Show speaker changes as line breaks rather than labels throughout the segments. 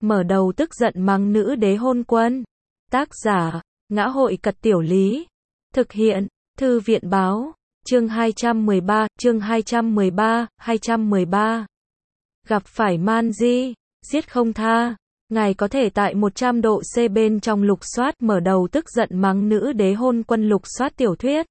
mở đầu tức giận mắng nữ đế hôn quân. Tác giả, Ngã hội Cật Tiểu Lý. Thực hiện, Thư viện báo. Chương 213, chương 213. Gặp phải man di, giết không tha. Ngài có thể tại 100 độ C bên trong lục soát mở đầu tức giận mắng nữ đế hôn quân lục soát tiểu thuyết.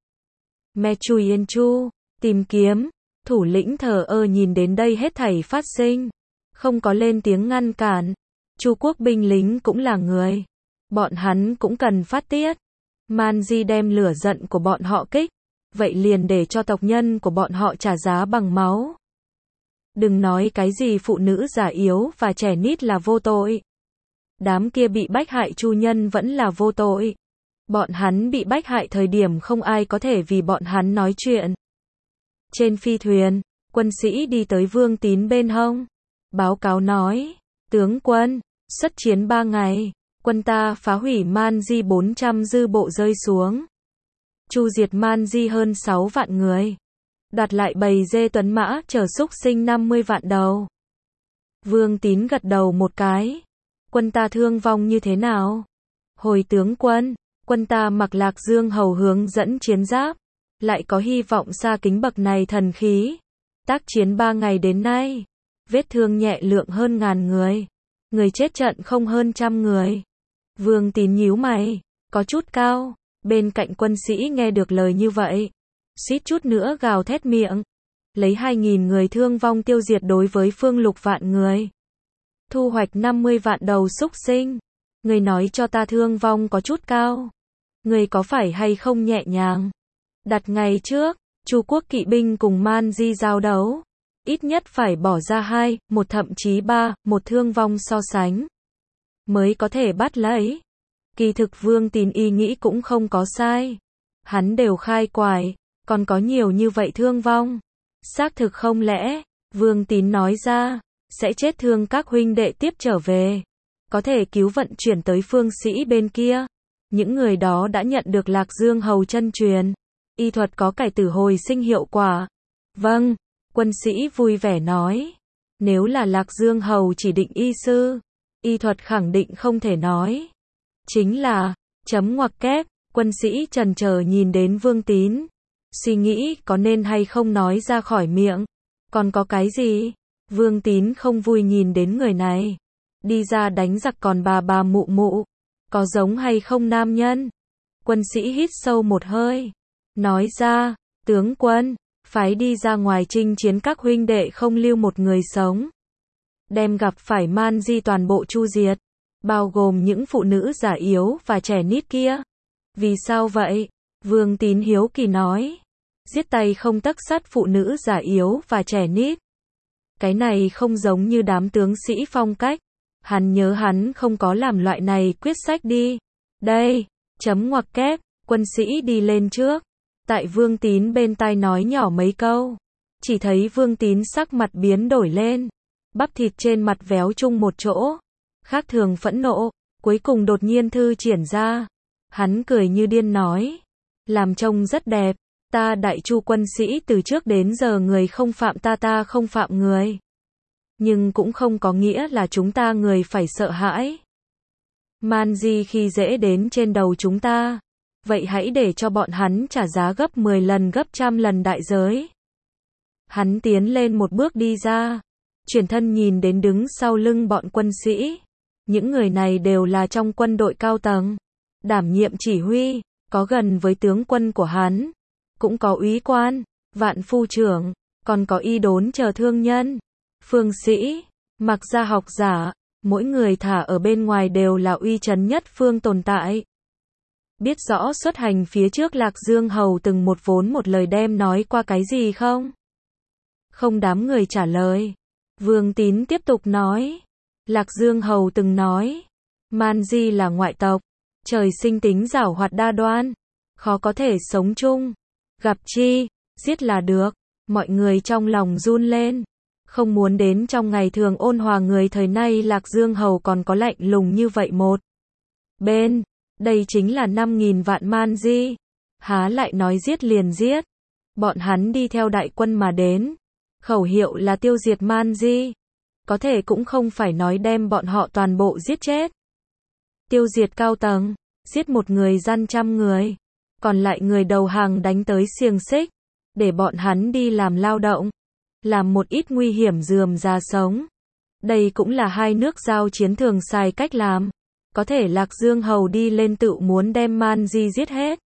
Mechuyen Chu, tìm kiếm, thủ lĩnh thờ ơ nhìn đến đây hết thảy phát sinh. Không có lên tiếng ngăn cản. Chu quốc binh lính cũng là người. Bọn hắn cũng cần phát tiết. Man di đem lửa giận của bọn họ kích. Vậy liền để cho tộc nhân của bọn họ trả giá bằng máu. Đừng nói cái gì phụ nữ già yếu và trẻ nít là vô tội. Đám kia bị bách hại chu nhân vẫn là vô tội. Bọn hắn bị bách hại thời điểm không ai có thể vì bọn hắn nói chuyện. Trên phi thuyền, quân sĩ đi tới Vương Tín bên hông. Báo cáo nói, tướng quân, xuất chiến 3 ngày, quân ta phá hủy man di 400 dư bộ rơi xuống. Chu diệt man di hơn 6 vạn người. Đoạt lại bầy dê tuấn mã chở súc sinh 50 vạn đầu. Vương Tín gật đầu một cái. Quân ta thương vong như thế nào? Hồi tướng quân, quân ta mặc Lạc Dương hầu hướng dẫn chiến giáp. Lại có hy vọng xa kính bậc này thần khí. Tác chiến 3 ngày đến nay. Vết thương nhẹ lượng hơn 1000 người. Người chết trận không hơn 100 người. Vương Tín nhíu mày, có chút cao. Bên cạnh quân sĩ nghe được lời như vậy. Suýt chút nữa gào thét miệng. Lấy 2000 người thương vong tiêu diệt đối với phương lục vạn người. Thu hoạch 50 vạn đầu súc sinh. Người nói cho ta thương vong có chút cao. Người có phải hay không nhẹ nhàng? Đặt ngày trước, Chu quốc kỵ binh cùng man di giao đấu. Ít nhất phải bỏ ra 2, 1 thậm chí 3, một thương vong so sánh. Mới có thể bắt lấy. Kỳ thực Vương Tín ý nghĩ cũng không có sai. Hắn đều khai quải, còn có nhiều như vậy thương vong. Xác thực không lẽ, Vương Tín nói ra, sẽ chết thương các huynh đệ tiếp trở về. Có thể cứu vận chuyển tới phương sĩ bên kia. Những người đó đã nhận được Lạc Dương hầu chân truyền. Y thuật có cải tử hồi sinh hiệu quả. Vâng, quân sĩ vui vẻ nói. Nếu là Lạc Dương hầu chỉ định y sư, y thuật khẳng định không thể nói. Chính là, chấm ngoặc kép, quân sĩ chần chờ nhìn đến Vương Tín. Suy nghĩ có nên hay không nói ra khỏi miệng. Còn có cái gì? Vương Tín không vui nhìn đến người này. Đi ra đánh giặc còn bà mụ mụ. Có giống hay không nam nhân? Quân sĩ hít sâu một hơi. Nói ra, tướng quân, phái đi ra ngoài chinh chiến các huynh đệ không lưu một người sống. Đem gặp phải man di toàn bộ chu diệt. Bao gồm những phụ nữ già yếu và trẻ nít kia. Vì sao vậy? Vương Tín hiếu kỳ nói. Giết tay không tấc sắt phụ nữ già yếu và trẻ nít. Cái này không giống như đám tướng sĩ phong cách. Hắn nhớ hắn không có làm loại này quyết sách đi. Đây, chấm ngoặc kép, quân sĩ đi lên trước. Tại Vương Tín bên tai nói nhỏ mấy câu. Chỉ thấy Vương Tín sắc mặt biến đổi lên. Bắp thịt trên mặt véo chung một chỗ. Khác thường phẫn nộ, cuối cùng đột nhiên thư triển ra. Hắn cười như điên nói. Làm trông rất đẹp, ta đại chu quân sĩ từ trước đến giờ người không phạm ta không phạm người. Nhưng cũng không có nghĩa là chúng ta người phải sợ hãi. Man di khi dễ đến trên đầu chúng ta. Vậy hãy để cho bọn hắn trả giá gấp 10 lần gấp 100 lần đại giới. Hắn tiến lên một bước đi ra. Chuyển thân nhìn đến đứng sau lưng bọn quân sĩ. Những người này đều là trong quân đội cao tầng. Đảm nhiệm chỉ huy, có gần với tướng quân của hắn. Cũng có úy quan, vạn phu trưởng, còn có y đốn chờ thương nhân. Phương sĩ, mặc gia học giả, mỗi người thả ở bên ngoài đều là uy chấn nhất phương tồn tại. Biết rõ xuất hành phía trước Lạc Dương hầu từng một vốn một lời đem nói qua cái gì không? Không đám người trả lời. Vương Tín tiếp tục nói. Lạc Dương hầu từng nói. Man di là ngoại tộc. Trời sinh tính giảo hoạt đa đoan. Khó có thể sống chung. Gặp chi, giết là được. Mọi người trong lòng run lên. Không muốn đến trong ngày thường ôn hòa người thời nay Lạc Dương hầu còn có lạnh lùng như vậy một. Bên, đây chính là 5000 vạn man di. Há lại nói giết liền giết. Bọn hắn đi theo đại quân mà đến. Khẩu hiệu là tiêu diệt man di. có thể cũng không phải nói đem bọn họ toàn bộ giết chết. Tiêu diệt cao tầng, giết một người gian trăm người, còn lại người đầu hàng đánh tới xiềng xích, để bọn hắn đi làm lao động, làm một ít nguy hiểm rườm rà sống. Đây cũng là hai nước giao chiến thường xài cách làm. Có thể Lạc Dương Hầu đi lên tự muốn đem Man Di giết hết.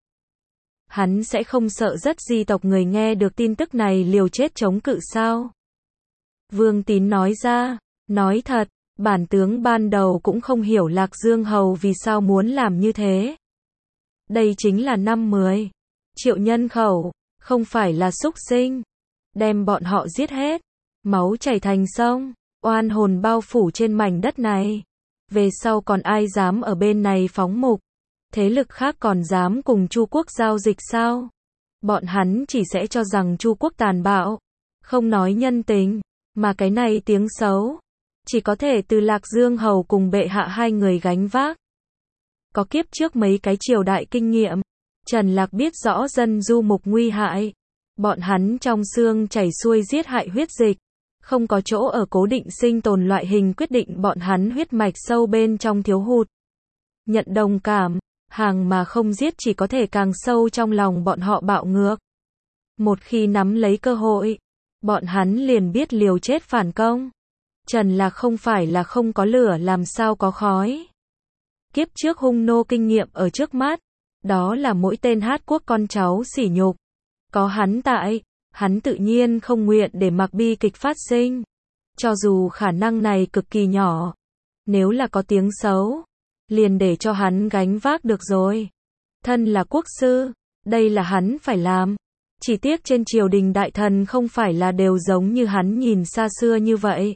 Hắn sẽ không sợ rất di tộc người nghe được tin tức này liều chết chống cự sao? Vương Tín nói ra, nói thật, bản tướng ban đầu cũng không hiểu Lạc Dương Hầu vì sao muốn làm như thế. Đây chính là 50 triệu nhân khẩu, không phải là súc sinh. Đem bọn họ giết hết, máu chảy thành sông, oan hồn bao phủ trên mảnh đất này. Về sau còn ai dám ở bên này phóng mục? Thế lực khác còn dám cùng Chu quốc giao dịch sao? Bọn hắn chỉ sẽ cho rằng Chu quốc tàn bạo, không nói nhân tình, mà cái này tiếng xấu, chỉ có thể từ Lạc Dương Hầu cùng bệ hạ hai người gánh vác. Có kiếp trước mấy cái triều đại kinh nghiệm, Trần Lạc biết rõ dân du mục nguy hại. Bọn hắn trong xương chảy xuôi giết hại huyết dịch, không có chỗ ở cố định sinh tồn loại hình quyết định bọn hắn huyết mạch sâu bên trong thiếu hụt. Nhận đồng cảm, hàng mà không giết chỉ có thể càng sâu trong lòng bọn họ bạo ngược. Một khi nắm lấy cơ hội, bọn hắn liền biết liều chết phản công. Trần Lạc không phải là không có lửa làm sao có khói. Kiếp trước hung nô kinh nghiệm ở trước mắt, đó là mỗi tên hát quốc con cháu sỉ nhục. Có hắn tại, hắn tự nhiên không nguyện để mặc bi kịch phát sinh. Cho dù khả năng này cực kỳ nhỏ, nếu là có tiếng xấu, liền để cho hắn gánh vác được rồi. Thân là quốc sư, đây là hắn phải làm. Chỉ tiếc trên triều đình đại thần không phải là đều giống như hắn nhìn xa xưa như vậy.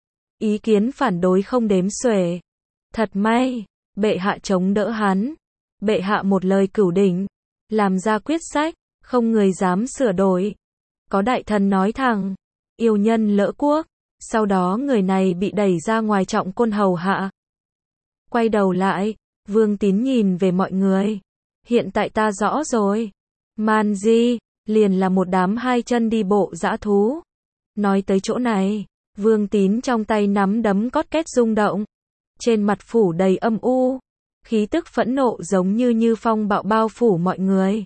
Ý kiến phản đối không đếm xuể. Thật may, bệ hạ chống đỡ hắn. Bệ hạ một lời cửu đỉnh, làm ra quyết sách, không người dám sửa đổi. Có đại thần nói thẳng, yêu nhân lỡ quốc, sau đó người này bị đẩy ra ngoài trọng côn hầu hạ. Quay đầu lại, Vương Tín nhìn về mọi người. Hiện tại ta rõ rồi. Man Di, liền là một đám hai chân đi bộ dã thú. Nói tới chỗ này, Vương Tín trong tay nắm đấm cót két rung động. Trên mặt phủ đầy âm u, khí tức phẫn nộ giống như phong bạo bao phủ mọi người.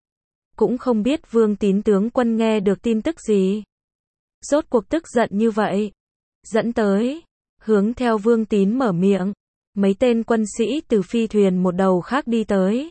Cũng không biết Vương Tín tướng quân nghe được tin tức gì. Rốt cuộc tức giận như vậy. Dẫn tới, hướng theo Vương Tín mở miệng. Mấy tên quân sĩ từ phi thuyền một đầu khác đi tới.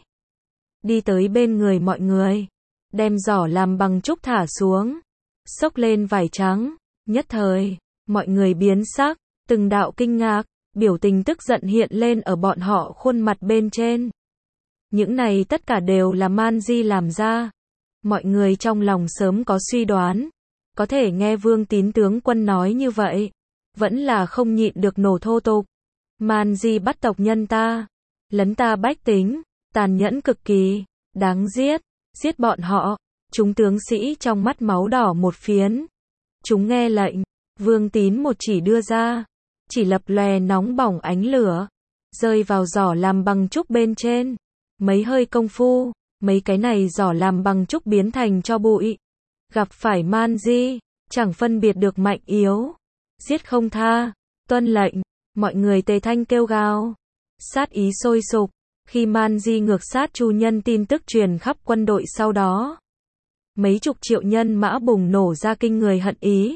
Đi tới bên người mọi người. Đem giỏ làm bằng trúc thả xuống. Xốc lên vải trắng. Nhất thời, mọi người biến sắc. Từng đạo kinh ngạc, biểu tình tức giận hiện lên ở bọn họ khuôn mặt bên trên. Những này tất cả đều là Man Di làm ra. Mọi người trong lòng sớm có suy đoán. Có thể nghe Vương Tín tướng quân nói như vậy. Vẫn là không nhịn được nổ thô tục. Man Di bắt tộc nhân ta. Lấn ta bách tính. Tàn nhẫn cực kỳ. Đáng giết. Giết bọn họ. Chúng tướng sĩ trong mắt máu đỏ một phiến. Chúng nghe lệnh. Vương Tín một chỉ đưa ra. Chỉ lập lòe nóng bỏng ánh lửa. Rơi vào giỏ làm bằng trúc bên trên. Mấy hơi công phu. Mấy cái này giỏ làm bằng trúc biến thành cho bụi. Gặp phải Man Di, chẳng phân biệt được mạnh yếu. Giết không tha, tuân lệnh, mọi người tề thanh kêu gào. Sát ý sôi sục, khi Man Di ngược sát Chu nhân tin tức truyền khắp quân đội sau đó. Mấy chục triệu nhân mã bùng nổ ra kinh người hận ý.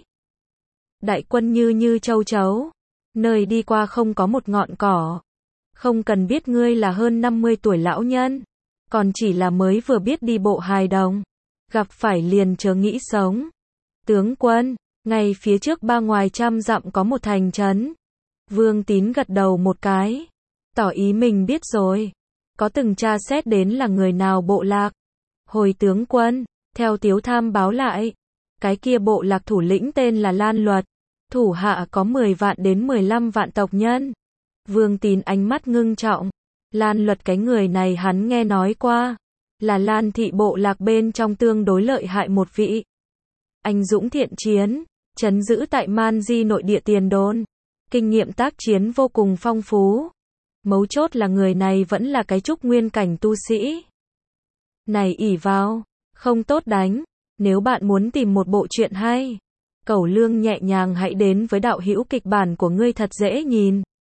Đại quân như châu chấu, nơi đi qua không có một ngọn cỏ. Không cần biết ngươi là hơn 50 tuổi lão nhân. Còn chỉ là mới vừa biết đi bộ hài đồng. Gặp phải liền chớ nghĩ sống. Tướng quân, ngay phía trước ba ngoài trăm dặm có một thành trấn. Vương Tín gật đầu một cái. Tỏ ý mình biết rồi. Có từng tra xét đến là người nào bộ lạc. Hồi tướng quân, theo Tiếu Tham báo lại. Cái kia bộ lạc thủ lĩnh tên là Lan Luật. Thủ hạ có 10 vạn đến 15 vạn tộc nhân. Vương Tín ánh mắt ngưng trọng. Lan Luật cái người này hắn nghe nói qua. Là Lan thị bộ lạc bên trong tương đối lợi hại một vị. Anh dũng thiện chiến, trấn giữ tại Man Di nội địa tiền đồn. Kinh nghiệm tác chiến vô cùng phong phú. Mấu chốt là người này vẫn là cái trúc nguyên cảnh tu sĩ. Này ỷ vào, không tốt đánh. Nếu bạn muốn tìm một bộ truyện hay, Cẩu Lương nhẹ nhàng hãy đến với đạo hữu kịch bản của ngươi thật dễ nhìn.